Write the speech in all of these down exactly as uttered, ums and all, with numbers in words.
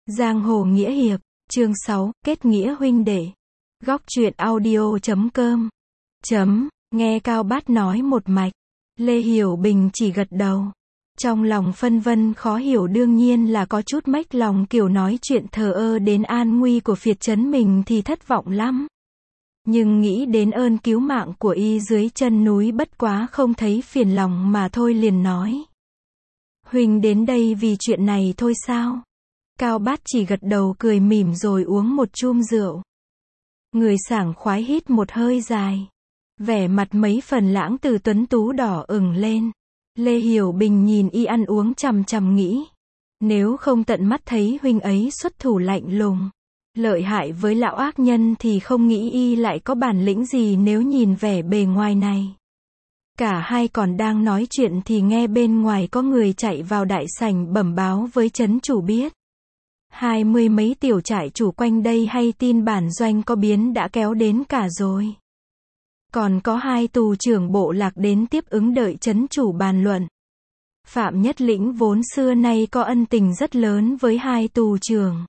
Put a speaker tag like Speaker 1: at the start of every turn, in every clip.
Speaker 1: Giang hồ nghĩa hiệp, chương sáu, kết nghĩa huynh đệ. Góc truyện audio chấm com. Chấm, nghe Cao Bát nói một mạch. Lê Hiểu Bình chỉ gật đầu. Trong lòng phân vân khó hiểu, đương nhiên là có chút mếch lòng, kiểu nói chuyện thờ ơ đến an nguy của phiệt trấn mình thì thất vọng lắm. Nhưng nghĩ đến ơn cứu mạng của y dưới chân núi, bất quá không thấy phiền lòng mà thôi, liền nói. Huynh đến đây vì chuyện này thôi sao? Cao Bát chỉ gật đầu cười mỉm rồi uống một chum rượu. Người sảng khoái hít một hơi dài. Vẻ mặt mấy phần lãng từ tuấn tú đỏ ửng lên. Lê Hiểu Bình nhìn y ăn uống chằm chằm nghĩ. Nếu không tận mắt thấy huynh ấy xuất thủ lạnh lùng, lợi hại với lão ác nhân thì không nghĩ y lại có bản lĩnh gì nếu nhìn vẻ bề ngoài này. Cả hai còn đang nói chuyện thì nghe bên ngoài có người chạy vào đại sảnh bẩm báo với trấn chủ biết. Hai mươi mấy tiểu trại chủ quanh đây hay tin bản doanh có biến đã kéo đến cả rồi. Còn có hai tù trưởng bộ lạc đến tiếp ứng đợi trấn chủ bàn luận. Phạm Nhất Lĩnh vốn xưa nay có ân tình rất lớn với hai tù trưởng.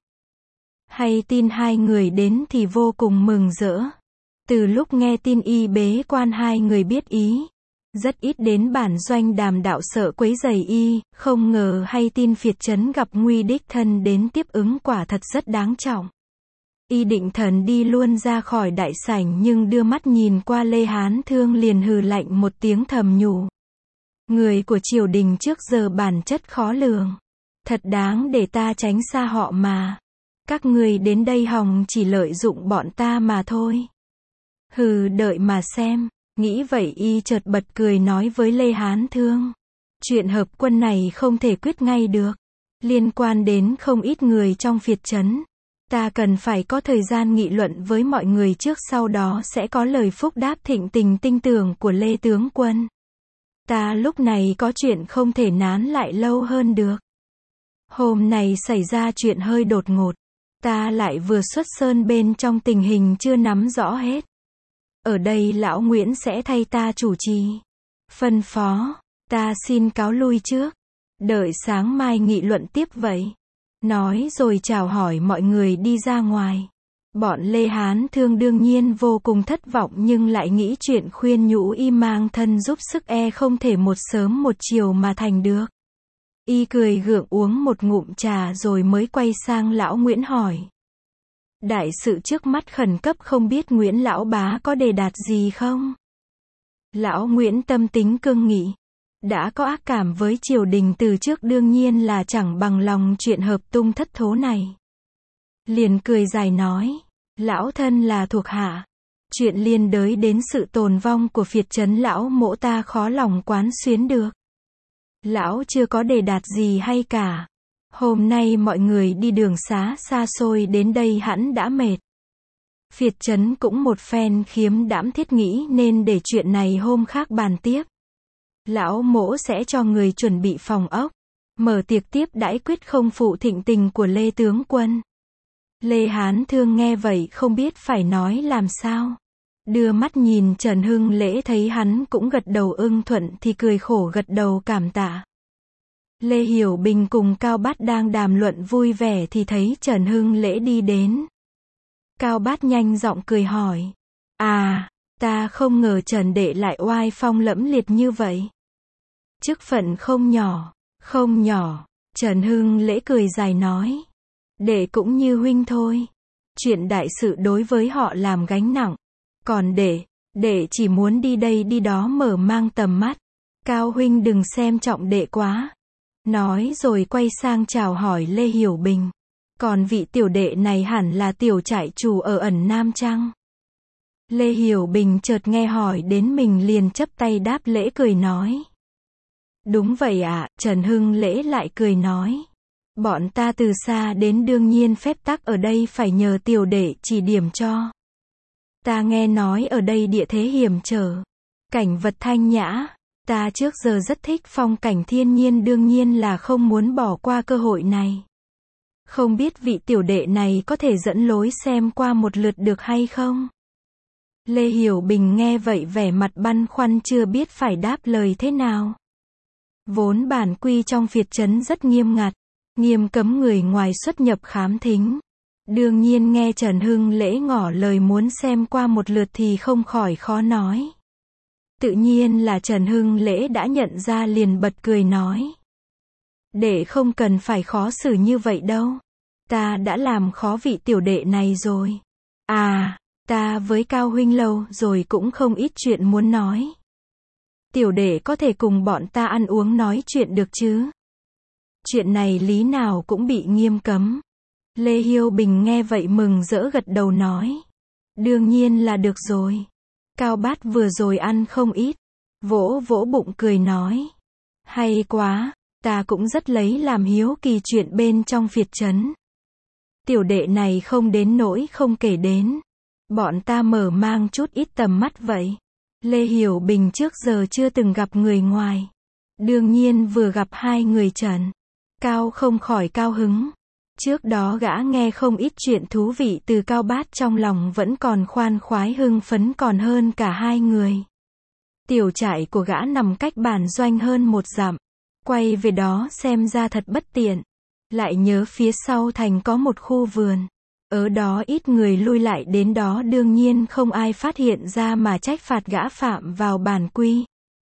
Speaker 1: Hay tin hai người đến thì vô cùng mừng rỡ. Từ lúc nghe tin y bế quan, hai người biết ý. Rất ít đến bản doanh đàm đạo, sợ quấy rầy y, không ngờ hay tin phiệt trấn gặp nguy đích thân đến tiếp ứng, quả thật rất đáng trọng. Y định thần đi luôn ra khỏi đại sảnh, nhưng đưa mắt nhìn qua Lê Hán Thương liền hừ lạnh một tiếng thầm nhủ. Người của triều đình trước giờ bản chất khó lường. Thật đáng để ta tránh xa họ mà. Các người đến đây hòng chỉ lợi dụng bọn ta mà thôi. Hừ, đợi mà xem. Nghĩ vậy y chợt bật cười nói với Lê Hán Thương. Chuyện hợp quân này không thể quyết ngay được. Liên quan đến không ít người trong phiệt trấn. Ta cần phải có thời gian nghị luận với mọi người trước, sau đó sẽ có lời phúc đáp thịnh tình tinh tường của Lê tướng quân. Ta lúc này có chuyện không thể nán lại lâu hơn được. Hôm nay xảy ra chuyện hơi đột ngột. Ta lại vừa xuất sơn, bên trong tình hình chưa nắm rõ hết. Ở đây lão Nguyễn sẽ thay ta chủ trì. Phân phó, ta xin cáo lui trước. Đợi sáng mai nghị luận tiếp vậy. Nói rồi chào hỏi mọi người đi ra ngoài. Bọn Lê Hán Thương đương nhiên vô cùng thất vọng, nhưng lại nghĩ chuyện khuyên nhủ y mang thân giúp sức e không thể một sớm một chiều mà thành được. Y cười gượng uống một ngụm trà rồi mới quay sang lão Nguyễn hỏi. Đại sự trước mắt khẩn cấp, không biết Nguyễn lão bá có đề đạt gì không? Lão Nguyễn tâm tính cương nghị. Đã có ác cảm với triều đình từ trước, đương nhiên là chẳng bằng lòng chuyện hợp tung thất thố này. Liền cười dài nói. Lão thân là thuộc hạ. Chuyện liên đới đến sự tồn vong của phiệt trấn lão mỗ ta khó lòng quán xuyến được. Lão chưa có đề đạt gì hay cả. Hôm nay mọi người đi đường xá xa xôi đến đây hẳn đã mệt. Phiệt trấn cũng một phen khiếm đãm, thiết nghĩ nên để chuyện này hôm khác bàn tiếp. Lão mỗ sẽ cho người chuẩn bị phòng ốc, mở tiệc tiếp đãi, quyết không phụ thịnh tình của Lê tướng quân. Lê Hán Thương nghe vậy không biết phải nói làm sao. Đưa mắt nhìn Trần Hưng Lễ, thấy hắn cũng gật đầu ưng thuận thì cười khổ gật đầu cảm tạ. Lê Hiểu Bình cùng Cao Bát đang đàm luận vui vẻ thì thấy Trần Hưng Lễ đi đến. Cao Bát nhanh giọng cười hỏi. À, ta không ngờ Trần đệ lại oai phong lẫm liệt như vậy. Chức phận không nhỏ, không nhỏ. Trần Hưng Lễ cười dài nói. Đệ cũng như huynh thôi. Chuyện đại sự đối với họ làm gánh nặng. Còn đệ, đệ chỉ muốn đi đây đi đó mở mang tầm mắt. Cao huynh đừng xem trọng đệ quá. Nói rồi quay sang chào hỏi Lê Hiểu Bình. Còn vị tiểu đệ này hẳn là tiểu trại chủ ở ẩn Nam chăng? Lê Hiểu Bình chợt nghe hỏi đến mình liền chắp tay đáp lễ cười nói. Đúng vậy ạ. Trần Hưng Lễ lại cười nói. Bọn ta từ xa đến, đương nhiên phép tắc ở đây phải nhờ tiểu đệ chỉ điểm cho. Ta nghe nói ở đây địa thế hiểm trở, cảnh vật thanh nhã. Ta trước giờ rất thích phong cảnh thiên nhiên, đương nhiên là không muốn bỏ qua cơ hội này. Không biết vị tiểu đệ này có thể dẫn lối xem qua một lượt được hay không? Lê Hiểu Bình nghe vậy vẻ mặt băn khoăn, chưa biết phải đáp lời thế nào. Vốn bản quy trong phiệt trấn rất nghiêm ngặt, Nghiêm cấm người ngoài xuất nhập khám thính. Đương nhiên nghe Trần Hưng Lễ ngỏ lời muốn xem qua một lượt thì không khỏi khó nói. Tự nhiên là Trần Hưng Lễ đã nhận ra liền bật cười nói. Đệ không cần phải khó xử như vậy đâu. Ta đã làm khó vị tiểu đệ này rồi. À, ta với Cao huynh lâu rồi cũng không ít chuyện muốn nói. Tiểu đệ có thể cùng bọn ta ăn uống nói chuyện được chứ? Chuyện này lý nào cũng bị nghiêm cấm. Lê Hiếu Bình nghe vậy mừng rỡ gật đầu nói. Đương nhiên là được rồi. Cao Bát vừa rồi ăn không ít. Vỗ vỗ bụng cười nói. Hay quá, ta cũng rất lấy làm hiếu kỳ chuyện bên trong phiệt trấn. Tiểu đệ này không đến nỗi không kể đến. Bọn ta mở mang chút ít tầm mắt vậy. Lê Hiểu Bình trước giờ chưa từng gặp người ngoài. Đương nhiên vừa gặp hai người Trần Cao không khỏi cao hứng. Trước đó gã nghe không ít chuyện thú vị từ Cao Bát, trong lòng vẫn còn khoan khoái hưng phấn còn hơn cả hai người. Tiểu trại của gã nằm cách bản doanh hơn một dặm. Quay về đó xem ra thật bất tiện. Lại nhớ phía sau thành có một khu vườn. Ở đó ít người lui lại đến đó, đương nhiên không ai phát hiện ra mà trách phạt gã phạm vào bản quy.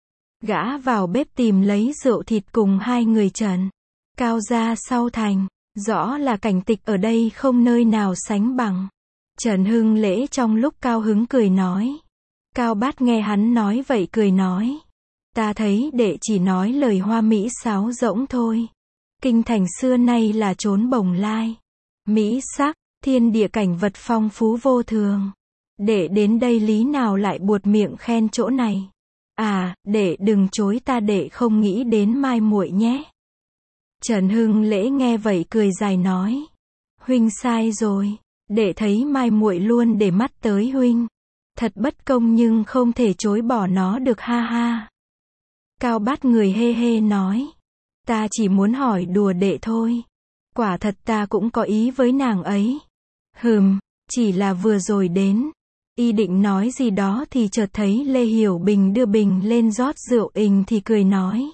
Speaker 1: Gã vào bếp tìm lấy rượu thịt cùng hai người Trần Cao ra sau thành. Rõ là cảnh tịch ở đây không nơi nào sánh bằng. Trần Hưng Lễ trong lúc cao hứng cười nói. Cao Bát nghe hắn nói vậy cười nói. Ta thấy đệ chỉ nói lời hoa mỹ sáo rỗng thôi. Kinh thành xưa nay là chốn bồng lai. Mỹ sắc, thiên địa cảnh vật phong phú vô thường. Đệ đến đây lý nào lại buột miệng khen chỗ này. À, đệ đừng chối ta, đệ không nghĩ đến mai muội nhé. Trần Hưng Lễ nghe vậy cười dài nói. Huynh sai rồi. Đệ thấy mai muội luôn để mắt tới huynh. Thật bất công nhưng không thể chối bỏ nó được, ha ha. Cao Bát người hê hê nói. Ta chỉ muốn hỏi đùa đệ thôi. Quả thật ta cũng có ý với nàng ấy. Hừm, chỉ là vừa rồi đến. Y định nói gì đó thì chợt thấy Lê Hiểu Bình đưa bình lên rót rượu ình thì cười nói.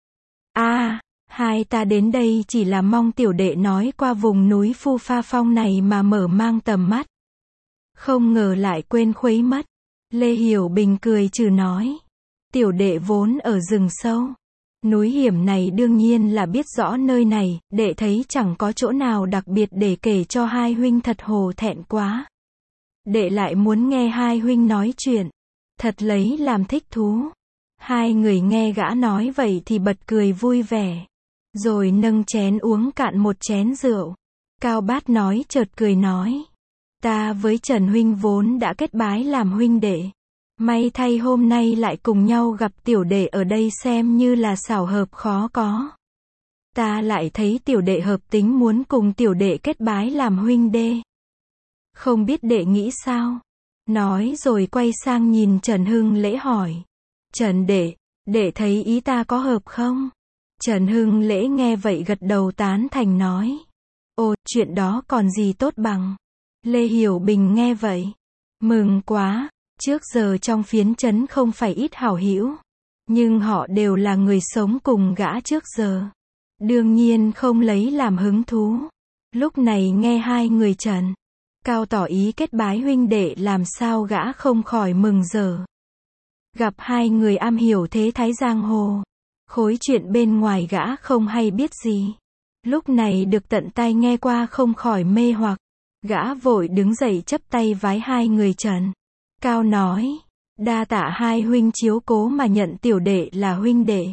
Speaker 1: À, hai ta đến đây chỉ là mong tiểu đệ nói qua vùng núi Phu Pha Phong này mà mở mang tầm mắt. Không ngờ lại quên khuấy mất. Lê Hiểu Bình cười trừ nói. Tiểu đệ vốn ở rừng sâu. Núi hiểm này đương nhiên là biết rõ nơi này, đệ thấy chẳng có chỗ nào đặc biệt để kể cho hai huynh, thật hổ thẹn quá. Đệ lại muốn nghe hai huynh nói chuyện. Thật lấy làm thích thú. Hai người nghe gã nói vậy thì bật cười vui vẻ. Rồi nâng chén uống cạn một chén rượu. Cao Bát nói chợt cười nói. Ta với Trần huynh vốn đã kết bái làm huynh đệ. May thay hôm nay lại cùng nhau gặp tiểu đệ ở đây xem như là xảo hợp khó có. Ta lại thấy tiểu đệ hợp tính muốn cùng tiểu đệ kết bái làm huynh đê. Không biết đệ nghĩ sao? Nói rồi quay sang nhìn Trần Hưng Lễ hỏi. Trần đệ, đệ thấy ý ta có hợp không? Trần Hưng Lễ nghe vậy gật đầu tán thành nói. Ồ, chuyện đó còn gì tốt bằng. Lê Hiểu Bình nghe vậy. Mừng quá, trước giờ trong phiến trấn không phải ít hảo hữu. Nhưng họ đều là người sống cùng gã trước giờ. Đương nhiên không lấy làm hứng thú. Lúc này nghe hai người Trần Cao tỏ ý kết bái huynh đệ, làm sao gã không khỏi mừng rỡ. Gặp hai người am hiểu thế thái giang hồ. Khối chuyện bên ngoài gã không hay biết gì. Lúc này được tận tai nghe qua không khỏi mê hoặc. Gã vội đứng dậy chắp tay vái hai người Trần Cao nói. Đa tạ hai huynh chiếu cố mà nhận tiểu đệ là huynh đệ.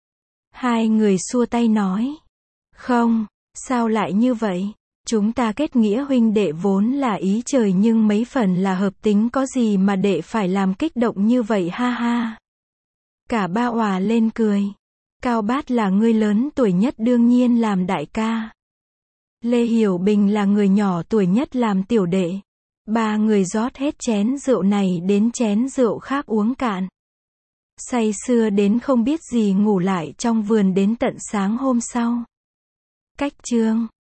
Speaker 1: Hai người xua tay nói. Không, sao lại như vậy? Chúng ta kết nghĩa huynh đệ vốn là ý trời nhưng mấy phần là hợp tính, có gì mà đệ phải làm kích động như vậy, ha ha. Cả ba òa lên cười. Cao Bát là người lớn tuổi nhất đương nhiên làm đại ca. Lê Hiểu Bình là người nhỏ tuổi nhất làm tiểu đệ. Ba người rót hết chén rượu này đến chén rượu khác uống cạn. Say sưa đến không biết gì, ngủ lại trong vườn đến tận sáng hôm sau. Cách chương